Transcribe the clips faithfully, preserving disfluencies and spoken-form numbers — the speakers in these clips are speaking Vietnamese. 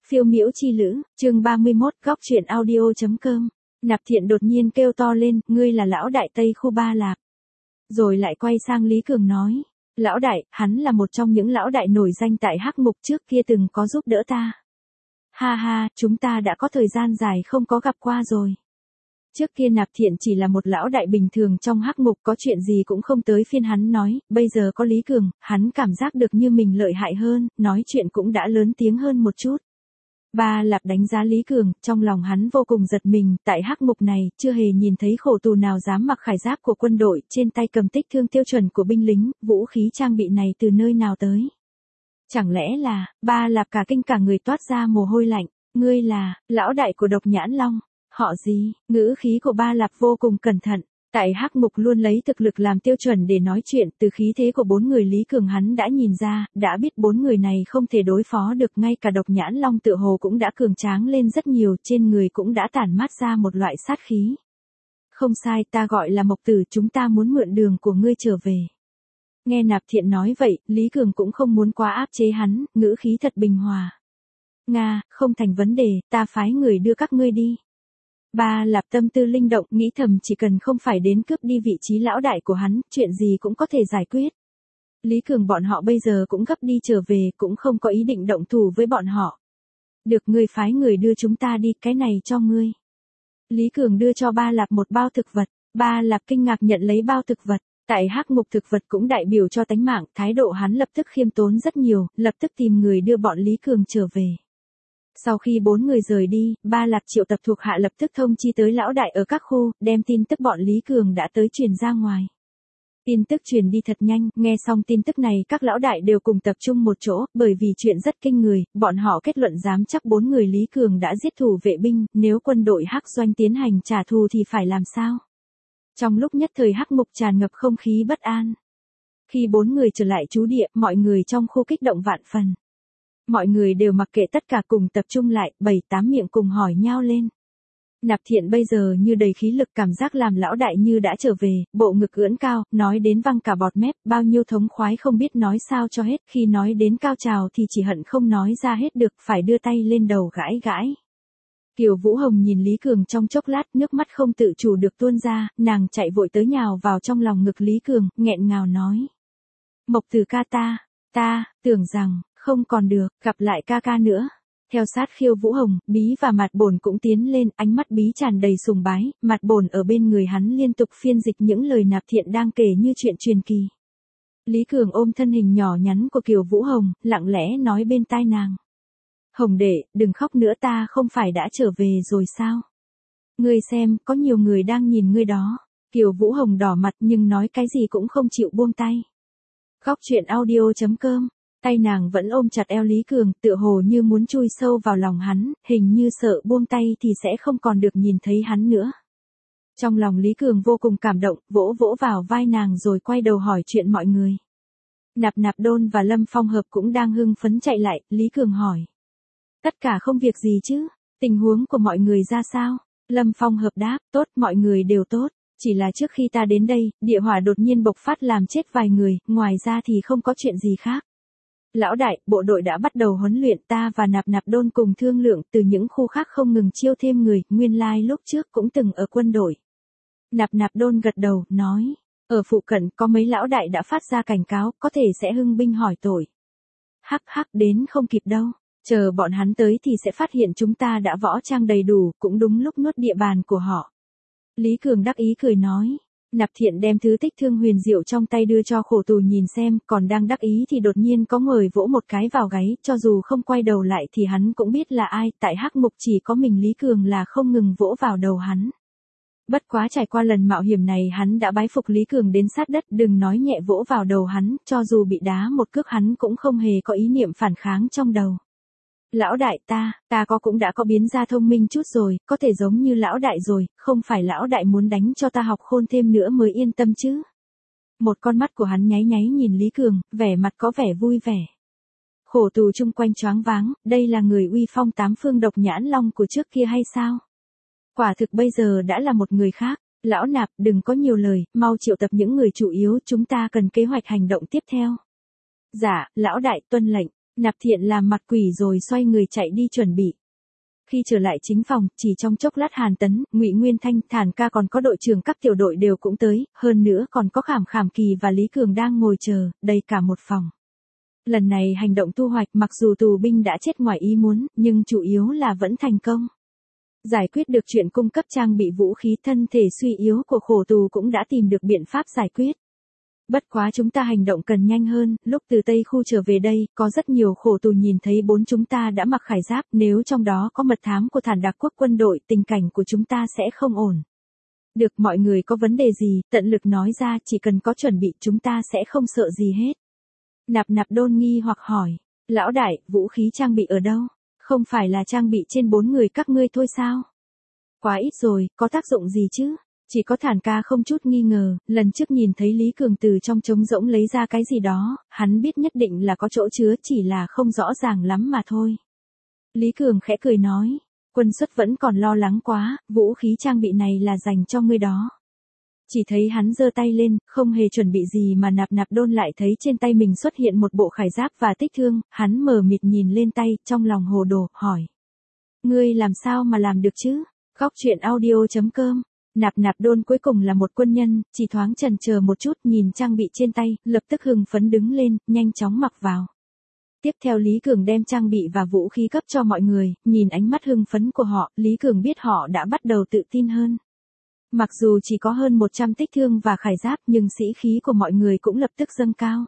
Phiêu miễu chi lữ, chương ba mươi mốt, góc truyện audio.com. Nạp Thiện đột nhiên kêu to lên, ngươi là lão đại Tây khu Ba Lạp. Rồi lại quay sang Lý Cường nói, lão đại, hắn là một trong những lão đại nổi danh tại Hắc Mục trước kia từng có giúp đỡ ta. Ha ha, chúng ta đã có thời gian dài không có gặp qua rồi. Trước kia Nạp Thiện chỉ là một lão đại bình thường trong Hắc Mục, có chuyện gì cũng không tới phiên hắn nói, bây giờ có Lý Cường, hắn cảm giác được như mình lợi hại hơn, nói chuyện cũng đã lớn tiếng hơn một chút. Ba Lạp đánh giá Lý Cường, trong lòng hắn vô cùng giật mình, tại Hắc Mục này, chưa hề nhìn thấy khổ tù nào dám mặc khải giáp của quân đội, trên tay cầm tích thương tiêu chuẩn của binh lính, vũ khí trang bị này từ nơi nào tới. Chẳng lẽ là, Ba Lạp cả kinh cả người toát ra mồ hôi lạnh, ngươi là, lão đại của Độc Nhãn Long, họ gì, ngữ khí của Ba Lạp vô cùng cẩn thận. Tại Hắc Mục luôn lấy thực lực làm tiêu chuẩn để nói chuyện, từ khí thế của bốn người Lý Cường hắn đã nhìn ra, đã biết bốn người này không thể đối phó được, ngay cả Độc Nhãn Long tựa hồ cũng đã cường tráng lên rất nhiều, trên người cũng đã tản mát ra một loại sát khí. Không sai, ta gọi là Mộc Tử, chúng ta muốn mượn đường của ngươi trở về. Nghe Nạp Thiện nói vậy, Lý Cường cũng không muốn quá áp chế hắn, ngữ khí thật bình hòa. Nga, không thành vấn đề, ta phái người đưa các ngươi đi. Ba Lạp tâm tư linh động, nghĩ thầm chỉ cần không phải đến cướp đi vị trí lão đại của hắn, chuyện gì cũng có thể giải quyết. Lý Cường bọn họ bây giờ cũng gấp đi trở về, cũng không có ý định động thủ với bọn họ. Được, ngươi phái người đưa chúng ta đi, cái này cho ngươi. Lý Cường đưa cho Ba Lạp một bao thực vật, Ba Lạp kinh ngạc nhận lấy bao thực vật. Tại Hắc Mục thực vật cũng đại biểu cho tánh mạng, thái độ hắn lập tức khiêm tốn rất nhiều, lập tức tìm người đưa bọn Lý Cường trở về. Sau khi bốn người rời đi, Ba Lạp triệu tập thuộc hạ lập tức thông chi tới lão đại ở các khu, đem tin tức bọn Lý Cường đã tới truyền ra ngoài. Tin tức truyền đi thật nhanh, nghe xong tin tức này các lão đại đều cùng tập trung một chỗ, bởi vì chuyện rất kinh người, bọn họ kết luận dám chắc bốn người Lý Cường đã giết thủ vệ binh, nếu quân đội Hắc Doanh tiến hành trả thù thì phải làm sao? Trong lúc nhất thời Hắc Mục tràn ngập không khí bất an. Khi bốn người trở lại trú địa, mọi người trong khu kích động vạn phần. Mọi người đều mặc kệ tất cả cùng tập trung lại, bảy tám miệng cùng hỏi nhau lên. Nạp Thiện bây giờ như đầy khí lực, cảm giác làm lão đại như đã trở về, bộ ngực ưỡn cao, nói đến văng cả bọt mép, bao nhiêu thống khoái không biết nói sao cho hết, khi nói đến cao trào thì chỉ hận không nói ra hết được, phải đưa tay lên đầu gãi gãi. Kiều Vũ Hồng nhìn Lý Cường trong chốc lát, nước mắt không tự chủ được tuôn ra, nàng chạy vội tới nhào vào trong lòng ngực Lý Cường, nghẹn ngào nói. Mộc Tử ca ta, ta, tưởng rằng, không còn được, gặp lại ca ca nữa. Theo sát Khiêu Vũ Hồng, Bí và Mạt Bổn cũng tiến lên, ánh mắt Bí tràn đầy sùng bái, Mạt Bổn ở bên người hắn liên tục phiên dịch những lời Nạp Thiện đang kể như chuyện truyền kỳ. Lý Cường ôm thân hình nhỏ nhắn của Kiều Vũ Hồng, lặng lẽ nói bên tai nàng. Hồng đệ, đừng khóc nữa, ta không phải đã trở về rồi sao? Ngươi xem, có nhiều người đang nhìn ngươi đó. Kiều Vũ Hồng đỏ mặt nhưng nói cái gì cũng không chịu buông tay. Góc truyện audio.com. Tay nàng vẫn ôm chặt eo Lý Cường, tựa hồ như muốn chui sâu vào lòng hắn, hình như sợ buông tay thì sẽ không còn được nhìn thấy hắn nữa. Trong lòng Lý Cường vô cùng cảm động, vỗ vỗ vào vai nàng rồi quay đầu hỏi chuyện mọi người. Nạp Nạp Đôn và Lâm Phong Hợp cũng đang hưng phấn chạy lại, Lý Cường hỏi. Tất cả không việc gì chứ, tình huống của mọi người ra sao? Lâm Phong Hợp đáp, tốt, mọi người đều tốt, chỉ là trước khi ta đến đây, địa hỏa đột nhiên bộc phát làm chết vài người, ngoài ra thì không có chuyện gì khác. Lão đại, bộ đội đã bắt đầu huấn luyện, ta và Nạp Nạp Đôn cùng thương lượng, từ những khu khác không ngừng chiêu thêm người, nguyên lai lúc trước cũng từng ở quân đội. Nạp Nạp Đôn gật đầu, nói, ở phụ cận có mấy lão đại đã phát ra cảnh cáo, có thể sẽ hưng binh hỏi tội. Hắc hắc, đến không kịp đâu, chờ bọn hắn tới thì sẽ phát hiện chúng ta đã võ trang đầy đủ, cũng đúng lúc nuốt địa bàn của họ. Lý Cường đắc ý cười nói. Nạp Thiện đem thứ tích thương huyền diệu trong tay đưa cho khổ tù nhìn xem, còn đang đắc ý thì đột nhiên có người vỗ một cái vào gáy, cho dù không quay đầu lại thì hắn cũng biết là ai, tại Hắc Mục chỉ có mình Lý Cường là không ngừng vỗ vào đầu hắn. Bất quá trải qua lần mạo hiểm này hắn đã bái phục Lý Cường đến sát đất, đừng nói nhẹ vỗ vào đầu hắn, cho dù bị đá một cước hắn cũng không hề có ý niệm phản kháng trong đầu. Lão đại ta, ta có cũng đã có biến ra thông minh chút rồi, có thể giống như lão đại rồi, không phải lão đại muốn đánh cho ta học khôn thêm nữa mới yên tâm chứ. Một con mắt của hắn nháy nháy nhìn Lý Cường, vẻ mặt có vẻ vui vẻ. Khổ tù chung quanh choáng váng, đây là người uy phong tám phương Độc Nhãn Long của trước kia hay sao? Quả thực bây giờ đã là một người khác, lão Nạp đừng có nhiều lời, mau triệu tập những người chủ yếu, chúng ta cần kế hoạch hành động tiếp theo. Dạ, lão đại tuân lệnh. Nạp Thiện làm mặt quỷ rồi xoay người chạy đi chuẩn bị. Khi trở lại chính phòng, chỉ trong chốc lát Hàn Tấn, Ngụy Nguyên Thanh, Thản Ca còn có đội trưởng các tiểu đội đều cũng tới, hơn nữa còn có Khảm Khảm Kỳ và Lý Cường đang ngồi chờ, đầy cả một phòng. Lần này hành động thu hoạch mặc dù tù binh đã chết ngoài ý muốn, nhưng chủ yếu là vẫn thành công. Giải quyết được chuyện cung cấp trang bị vũ khí, thân thể suy yếu của khổ tù cũng đã tìm được biện pháp giải quyết. Bất quá chúng ta hành động cần nhanh hơn, lúc từ Tây Khu trở về đây, có rất nhiều khổ tù nhìn thấy bốn chúng ta đã mặc khải giáp, nếu trong đó có mật thám của Thản Đạc Quốc quân đội, tình cảnh của chúng ta sẽ không ổn. Được, mọi người có vấn đề gì, tận lực nói ra, chỉ cần có chuẩn bị chúng ta sẽ không sợ gì hết. Nạp Nạp Đôn nghi hoặc hỏi, lão đại, vũ khí trang bị ở đâu? Không phải là trang bị trên bốn người các ngươi thôi sao? Quá ít rồi, có tác dụng gì chứ? Chỉ có Thản Ca không chút nghi ngờ, lần trước nhìn thấy Lý Cường từ trong trống rỗng lấy ra cái gì đó, hắn biết nhất định là có chỗ chứa, chỉ là không rõ ràng lắm mà thôi. Lý Cường khẽ cười nói, quân xuất vẫn còn lo lắng quá, vũ khí trang bị này là dành cho ngươi đó. Chỉ thấy hắn giơ tay lên, không hề chuẩn bị gì mà Nạp Nạp Đôn lại thấy trên tay mình xuất hiện một bộ khải giáp và tích thương, hắn mờ mịt nhìn lên tay, trong lòng hồ đồ, hỏi. Ngươi làm sao mà làm được chứ? Góc truyện audio chấm com. Nạp Nạp Đôn cuối cùng là một quân nhân, chỉ thoáng chần chờ một chút nhìn trang bị trên tay, lập tức hưng phấn đứng lên, nhanh chóng mặc vào. Tiếp theo Lý Cường đem trang bị và vũ khí cấp cho mọi người, nhìn ánh mắt hưng phấn của họ, Lý Cường biết họ đã bắt đầu tự tin hơn. Mặc dù chỉ có hơn một trăm tích thương và khải giáp nhưng sĩ khí của mọi người cũng lập tức dâng cao.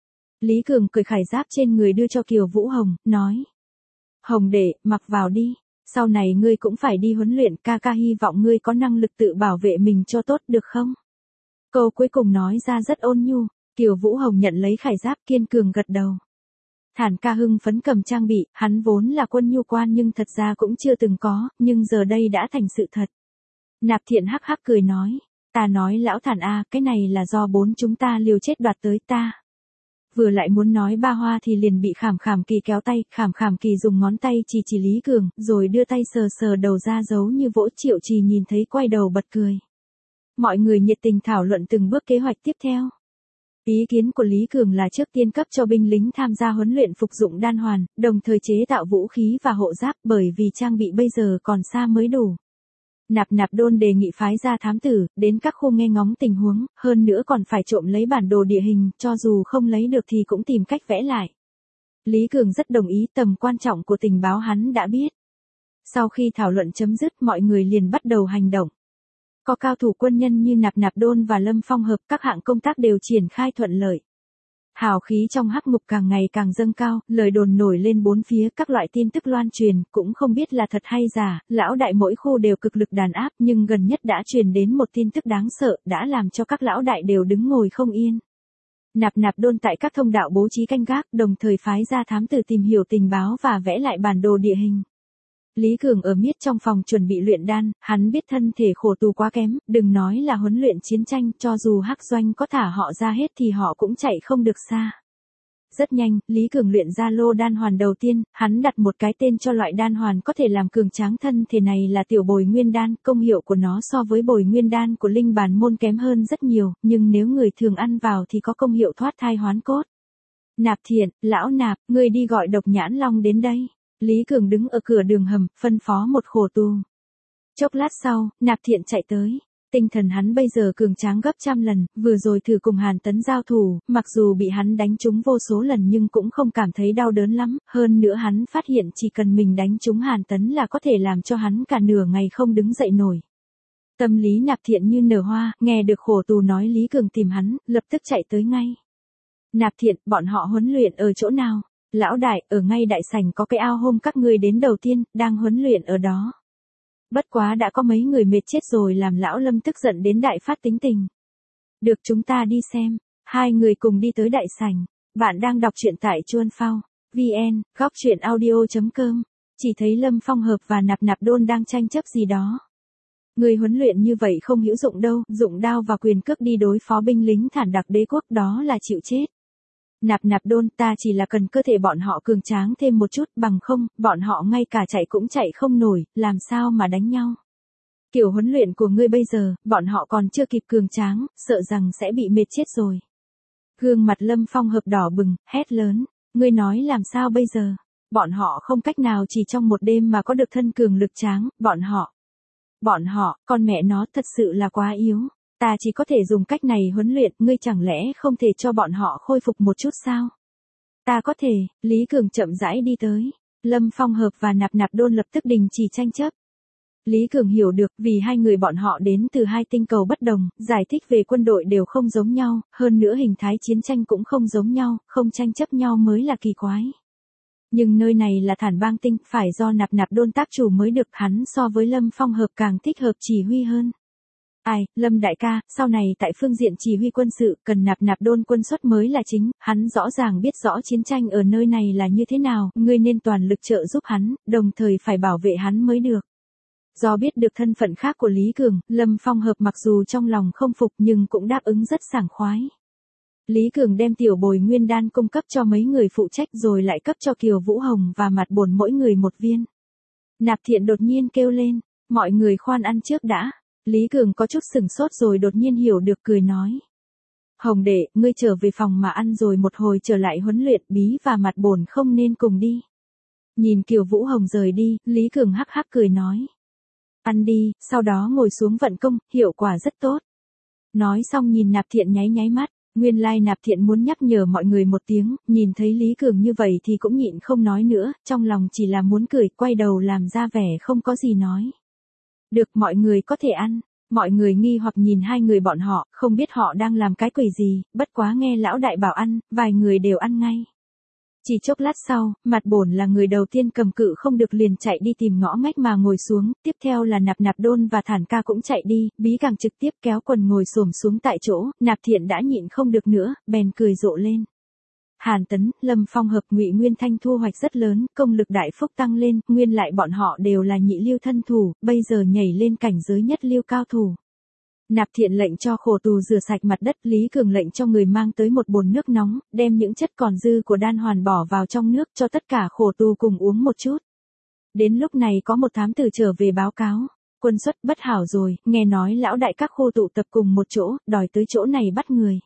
Lý Cường cởi khải giáp trên người đưa cho Kiều Vũ Hồng, nói. Hồng đệ, mặc vào đi. Sau này ngươi cũng phải đi huấn luyện, ca ca hy vọng ngươi có năng lực tự bảo vệ mình cho tốt được không? Câu cuối cùng nói ra rất ôn nhu, Kiều Vũ Hồng nhận lấy khải giáp kiên cường gật đầu. Thản Ca hưng phấn cầm trang bị, hắn vốn là quân nhu quan nhưng thật ra cũng chưa từng có, nhưng giờ đây đã thành sự thật. Nạp Thiện hắc hắc cười nói, ta nói lão Thản a, cái này là do bốn chúng ta liều chết đoạt tới ta. Vừa lại muốn nói ba hoa thì liền bị Khảm Khảm Kỳ kéo tay, Khảm Khảm Kỳ dùng ngón tay chỉ chỉ Lý Cường, rồi đưa tay sờ sờ đầu ra giấu như vỗ. Triệu Trì nhìn thấy quay đầu bật cười. Mọi người nhiệt tình thảo luận từng bước kế hoạch tiếp theo. Ý kiến của Lý Cường là trước tiên cấp cho binh lính tham gia huấn luyện phục dụng đan hoàn, đồng thời chế tạo vũ khí và hộ giáp bởi vì trang bị bây giờ còn xa mới đủ. Nạp Nạp Đôn đề nghị phái ra thám tử, đến các khu nghe ngóng tình huống, hơn nữa còn phải trộm lấy bản đồ địa hình, cho dù không lấy được thì cũng tìm cách vẽ lại. Lý Cường rất đồng ý, tầm quan trọng của tình báo hắn đã biết. Sau khi thảo luận chấm dứt, mọi người liền bắt đầu hành động. Có cao thủ quân nhân như Nạp Nạp Đôn và Lâm Phong Hợp, các hạng công tác đều triển khai thuận lợi. Hào khí trong hắc ngục càng ngày càng dâng cao, lời đồn nổi lên bốn phía, các loại tin tức loan truyền, cũng không biết là thật hay giả, lão đại mỗi khu đều cực lực đàn áp, nhưng gần nhất đã truyền đến một tin tức đáng sợ, đã làm cho các lão đại đều đứng ngồi không yên. Nạp Nạp Đôn tại các thông đạo bố trí canh gác, đồng thời phái ra thám tử tìm hiểu tình báo và vẽ lại bản đồ địa hình. Lý Cường ở miết trong phòng chuẩn bị luyện đan, hắn biết thân thể khổ tù quá kém, đừng nói là huấn luyện chiến tranh, cho dù Hắc Doanh có thả họ ra hết thì họ cũng chạy không được xa. Rất nhanh, Lý Cường luyện ra lô đan hoàn đầu tiên, hắn đặt một cái tên cho loại đan hoàn có thể làm cường tráng thân thể này là tiểu bồi nguyên đan, công hiệu của nó so với bồi nguyên đan của linh bàn môn kém hơn rất nhiều, nhưng nếu người thường ăn vào thì có công hiệu thoát thai hoán cốt. Nạp Thiện, lão Nạp, ngươi đi gọi Độc Nhãn Long đến đây. Lý Cường đứng ở cửa đường hầm, phân phó một khổ tù. Chốc lát sau, Nạp Thiện chạy tới. Tinh thần hắn bây giờ cường tráng gấp trăm lần, vừa rồi thử cùng Hàn Tấn giao thủ, mặc dù bị hắn đánh trúng vô số lần nhưng cũng không cảm thấy đau đớn lắm, hơn nữa hắn phát hiện chỉ cần mình đánh trúng Hàn Tấn là có thể làm cho hắn cả nửa ngày không đứng dậy nổi. Tâm lý Nạp Thiện như nở hoa, nghe được khổ tù nói Lý Cường tìm hắn, lập tức chạy tới ngay. Nạp Thiện, bọn họ huấn luyện ở chỗ nào? Lão đại, ở ngay đại sảnh có cái ao hôm các ngươi đến đầu tiên, đang huấn luyện ở đó. Bất quá đã có mấy người mệt chết rồi làm lão Lâm tức giận đến đại phát tính tình. Được, chúng ta đi xem. Hai người cùng đi tới đại sảnh. Bạn đang đọc truyện tại Chuan Phao, vn, góc truyện audio chấm com. Chỉ thấy Lâm Phong Hợp và Nạp Nạp Đôn đang tranh chấp gì đó. Người huấn luyện như vậy không hữu dụng đâu, dụng đao và quyền cước đi đối phó binh lính Thản Đạc Đế quốc đó là chịu chết. Nạp Nạp Đôn, ta chỉ là cần cơ thể bọn họ cường tráng thêm một chút, bằng không, bọn họ ngay cả chạy cũng chạy không nổi, làm sao mà đánh nhau. Kiểu huấn luyện của ngươi bây giờ, bọn họ còn chưa kịp cường tráng, sợ rằng sẽ bị mệt chết rồi. Gương mặt Lâm Phong Hợp đỏ bừng, hét lớn. Ngươi nói làm sao bây giờ? Bọn họ không cách nào chỉ trong một đêm mà có được thân cường lực tráng, bọn họ. Bọn họ, con mẹ nó thật sự là quá yếu. Ta chỉ có thể dùng cách này huấn luyện, ngươi chẳng lẽ không thể cho bọn họ khôi phục một chút sao? Ta có thể, Lý Cường chậm rãi đi tới. Lâm Phong Hợp và Nạp Nạp Đôn lập tức đình chỉ tranh chấp. Lý Cường hiểu được vì hai người bọn họ đến từ hai tinh cầu bất đồng, giải thích về quân đội đều không giống nhau, hơn nữa hình thái chiến tranh cũng không giống nhau, không tranh chấp nhau mới là kỳ quái. Nhưng nơi này là Thản Bang Tinh, phải do Nạp Nạp Đôn tác chủ mới được, hắn so với Lâm Phong Hợp càng thích hợp chỉ huy hơn. Ai, Lâm đại ca, sau này tại phương diện chỉ huy quân sự, cần Nạp Nạp Đôn quân xuất mới là chính, hắn rõ ràng biết rõ chiến tranh ở nơi này là như thế nào, ngươi nên toàn lực trợ giúp hắn, đồng thời phải bảo vệ hắn mới được. Do biết được thân phận khác của Lý Cường, Lâm Phong Hợp mặc dù trong lòng không phục nhưng cũng đáp ứng rất sảng khoái. Lý Cường đem tiểu bồi nguyên đan cung cấp cho mấy người phụ trách rồi lại cấp cho Kiều Vũ Hồng và Mặt Bổn mỗi người một viên. Nạp Thiện đột nhiên kêu lên, mọi người khoan ăn trước đã. Lý Cường có chút sừng sốt rồi đột nhiên hiểu được, cười nói. Hồng đệ, ngươi trở về phòng mà ăn rồi một hồi trở lại huấn luyện, Bí và Mặt Bổn không nên cùng đi. Nhìn Kiều Vũ Hồng rời đi, Lý Cường hắc hắc cười nói. Ăn đi, sau đó ngồi xuống vận công, hiệu quả rất tốt. Nói xong nhìn Nạp Thiện nháy nháy mắt, nguyên lai Nạp Thiện muốn nhắc nhở mọi người một tiếng, nhìn thấy Lý Cường như vậy thì cũng nhịn không nói nữa, trong lòng chỉ là muốn cười, quay đầu làm ra vẻ không có gì nói. Được, mọi người có thể ăn. Mọi người nghi hoặc nhìn hai người bọn họ, không biết họ đang làm cái quỷ gì, bất quá nghe lão đại bảo ăn, vài người đều ăn ngay. Chỉ chốc lát sau, Mặt Bổn là người đầu tiên cầm cự không được liền chạy đi tìm ngõ ngách mà ngồi xuống, tiếp theo là Nạp Nạp Đôn và Thản ca cũng chạy đi, Bí càng trực tiếp kéo quần ngồi xổm xuống tại chỗ, Nạp Thiện đã nhịn không được nữa, bèn cười rộ lên. Hàn Tấn, Lâm Phong Hợp, Ngụy Nguyên Thanh thu hoạch rất lớn, công lực đại phúc tăng lên, nguyên lại bọn họ đều là nhị lưu thân thủ, bây giờ nhảy lên cảnh giới nhất lưu cao thủ. Nạp Thiện lệnh cho khổ tù rửa sạch mặt đất, Lý Cường lệnh cho người mang tới một bồn nước nóng, đem những chất còn dư của đan hoàn bỏ vào trong nước cho tất cả khổ tù cùng uống một chút. Đến lúc này có một thám tử trở về báo cáo, quân xuất bất hảo rồi, nghe nói lão đại các khu tụ tập cùng một chỗ, đòi tới chỗ này bắt người.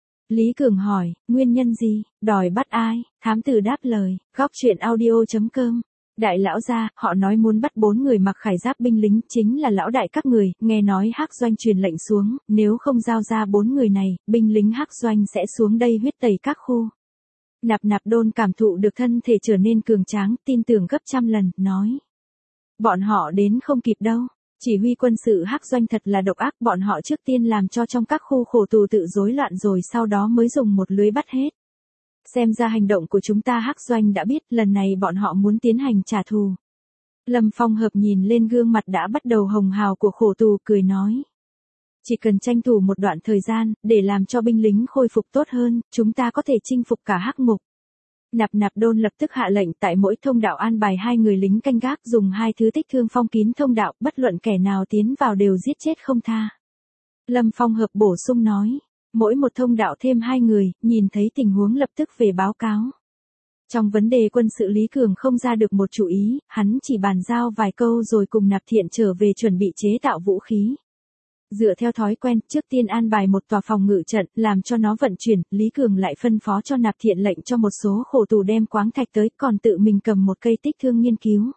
Lý Cường hỏi, nguyên nhân gì, đòi bắt ai, thám tử đáp lời, góc truyện audio chấm com. Đại lão gia, họ nói muốn bắt bốn người mặc khải giáp binh lính, chính là lão đại các người, nghe nói Hắc Doanh truyền lệnh xuống, nếu không giao ra bốn người này, binh lính Hắc Doanh sẽ xuống đây huyết tẩy các khu. Nạp Nạp Đôn cảm thụ được thân thể trở nên cường tráng, tin tưởng gấp trăm lần, nói. Bọn họ đến không kịp đâu. Chỉ huy quân sự Hắc Doanh thật là độc ác, bọn họ trước tiên làm cho trong các khu khổ tù tự rối loạn rồi sau đó mới dùng một lưới bắt hết. Xem ra hành động của chúng ta Hắc Doanh đã biết, lần này bọn họ muốn tiến hành trả thù. Lâm Phong Hợp nhìn lên gương mặt đã bắt đầu hồng hào của khổ tù, cười nói. Chỉ cần tranh thủ một đoạn thời gian, để làm cho binh lính khôi phục tốt hơn, chúng ta có thể chinh phục cả Hắc Ngục. Nạp Nạp Đôn lập tức hạ lệnh tại mỗi thông đạo an bài hai người lính canh gác, dùng hai thứ tích thương phong kín thông đạo, bất luận kẻ nào tiến vào đều giết chết không tha. Lâm Phong Hợp bổ sung nói, mỗi một thông đạo thêm hai người, nhìn thấy tình huống lập tức về báo cáo. Trong vấn đề quân sự Lý Cường không ra được một chủ ý, hắn chỉ bàn giao vài câu rồi cùng Nạp Thiện trở về chuẩn bị chế tạo vũ khí. Dựa theo thói quen, trước tiên an bài một tòa phòng ngự trận, làm cho nó vận chuyển, Lý Cường lại phân phó cho Nạp Thiện lệnh cho một số khổ tù đem quáng thạch tới, còn tự mình cầm một cây tích thương nghiên cứu.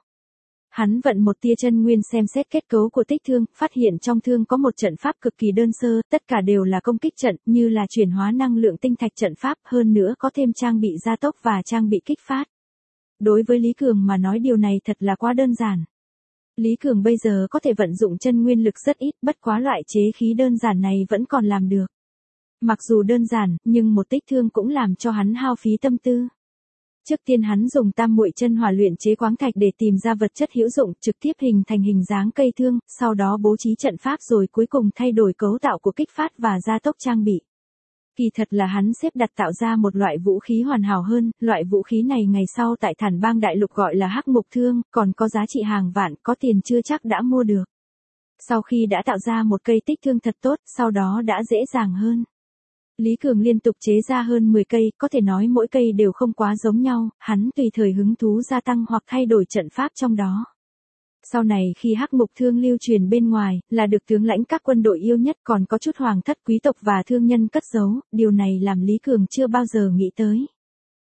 Hắn vận một tia chân nguyên xem xét kết cấu của tích thương, phát hiện trong thương có một trận pháp cực kỳ đơn sơ, tất cả đều là công kích trận, như là chuyển hóa năng lượng tinh thạch trận pháp, hơn nữa có thêm trang bị gia tốc và trang bị kích phát. Đối với Lý Cường mà nói điều này thật là quá đơn giản. Lý Cường bây giờ có thể vận dụng chân nguyên lực rất ít, bất quá loại chế khí đơn giản này vẫn còn làm được. Mặc dù đơn giản, nhưng một tích thương cũng làm cho hắn hao phí tâm tư. Trước tiên hắn dùng tam muội chân hỏa luyện chế quáng thạch để tìm ra vật chất hữu dụng, trực tiếp hình thành hình dáng cây thương, sau đó bố trí trận pháp rồi cuối cùng thay đổi cấu tạo của kích phát và gia tốc trang bị. Kỳ thật là hắn xếp đặt tạo ra một loại vũ khí hoàn hảo hơn, loại vũ khí này ngày sau tại Thản Bang Đại Lục gọi là Hắc Ngục Thương, còn có giá trị hàng vạn, có tiền chưa chắc đã mua được. Sau khi đã tạo ra một cây tích thương thật tốt, sau đó đã dễ dàng hơn. Lý Cường liên tục chế ra hơn mười cây, có thể nói mỗi cây đều không quá giống nhau, hắn tùy thời hứng thú gia tăng hoặc thay đổi trận pháp trong đó. Sau này khi Hắc Ngục Thương lưu truyền bên ngoài, là được tướng lãnh các quân đội yêu nhất, còn có chút hoàng thất quý tộc và thương nhân cất giấu, điều này làm Lý Cường chưa bao giờ nghĩ tới.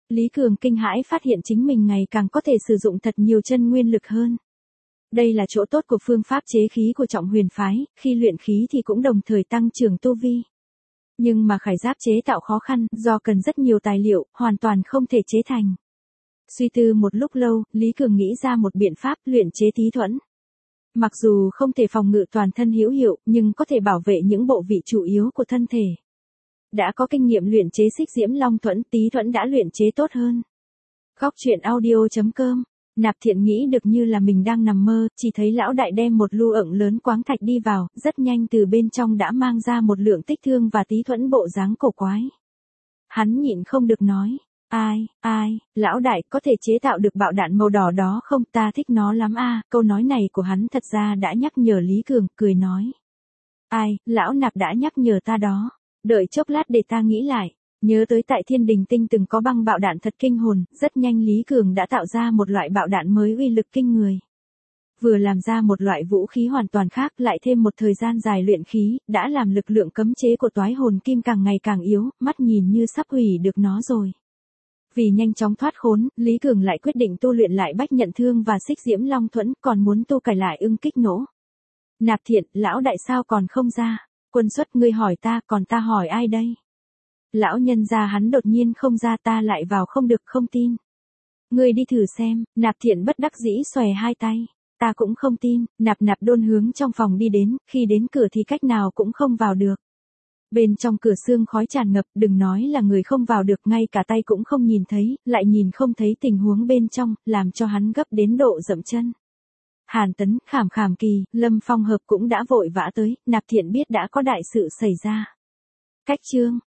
Lý Cường kinh hãi phát hiện chính mình ngày càng có thể sử dụng thật nhiều chân nguyên lực hơn. Đây là chỗ tốt của phương pháp chế khí của Trọng Huyền phái, khi luyện khí thì cũng đồng thời tăng trưởng tu vi. Nhưng mà khải giáp chế tạo khó khăn, do cần rất nhiều tài liệu, hoàn toàn không thể chế thành. Suy tư một lúc lâu, Lý Cường nghĩ ra một biện pháp luyện chế tí thuẫn. Mặc dù không thể phòng ngự toàn thân hữu hiệu, nhưng có thể bảo vệ những bộ vị chủ yếu của thân thể. Đã có kinh nghiệm luyện chế xích diễm long thuẫn, tí thuẫn đã luyện chế tốt hơn. Góc truyện audio chấm com. Nạp Thiện nghĩ được như là mình đang nằm mơ, chỉ thấy lão đại đem một lu ựng lớn quáng thạch đi vào, rất nhanh từ bên trong đã mang ra một lượng tích thương và tí thuẫn bộ dáng cổ quái. Hắn nhịn không được nói, ai, ai, lão đại có thể chế tạo được bạo đạn màu đỏ đó không, ta thích nó lắm a. Câu nói này của hắn thật ra đã nhắc nhở Lý Cường, cười nói. Ai, lão Nạp đã nhắc nhở ta đó, đợi chốc lát để ta nghĩ lại. Nhớ tới tại Thiên Đình Tinh từng có băng bạo đạn thật kinh hồn, rất nhanh Lý Cường đã tạo ra một loại bạo đạn mới uy lực kinh người. Vừa làm ra một loại vũ khí hoàn toàn khác, lại thêm một thời gian dài luyện khí, đã làm lực lượng cấm chế của toái hồn kim càng ngày càng yếu, mắt nhìn như sắp hủy được nó rồi. Vì nhanh chóng thoát khốn, Lý Cường lại quyết định tu luyện lại bách nhận thương và xích diễm long thuẫn, còn muốn tu cải lại ưng kích nỗ. Nạp Thiện, lão đại sao còn không ra? Quân Xuất, ngươi hỏi ta, còn ta hỏi ai đây? Lão nhân gia hắn đột nhiên không ra, ta lại vào không được, không tin. Ngươi đi thử xem. Nạp Thiện bất đắc dĩ xòe hai tay. Ta cũng không tin. Nạp Nạp Đôn hướng trong phòng đi đến, khi đến cửa thì cách nào cũng không vào được. Bên trong cửa sương khói tràn ngập, đừng nói là người không vào được, ngay cả tay cũng không nhìn thấy, lại nhìn không thấy tình huống bên trong, làm cho hắn gấp đến độ dậm chân. Hàn Tấn, Khảm Khảm Kỳ, Lâm Phong Hợp cũng đã vội vã tới, Nạp Thiện biết đã có đại sự xảy ra. Cách chương